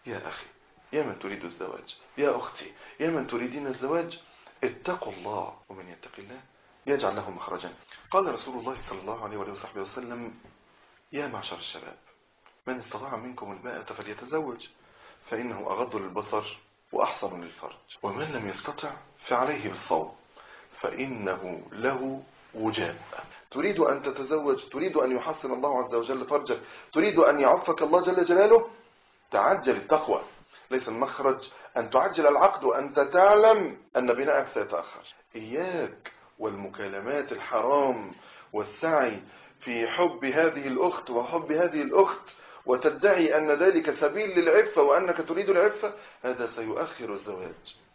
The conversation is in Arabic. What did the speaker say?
يا أخي، يا من تريد الزواج، يا أختي، يا من تريدين الزواج، اتقوا الله، ومن يتق الله يجعل له مخرجا. قال رسول الله صلى الله عليه وصحبه وسلم: يا معشر الشباب، من استطاع منكم الباءة فليتزوج، فإنه أغض للبصر وأحصن للفرج، ومن لم يستطع فعليه بالصوم، فإنه له وجاء. تريد أن تتزوج، تريد أن يحصن الله عز وجل فرجك، تريد أن يعفك الله جل جلاله، تعجل التقوى. ليس المخرج أن تعجل العقد وأنت تعلم أن بناءك سيتأخر. إياك والمكالمات الحرام والسعي في حب هذه الأخت وحب هذه الأخت، وتدعي أن ذلك سبيل للعفة وأنك تريد العفة، هذا سيؤخر الزواج.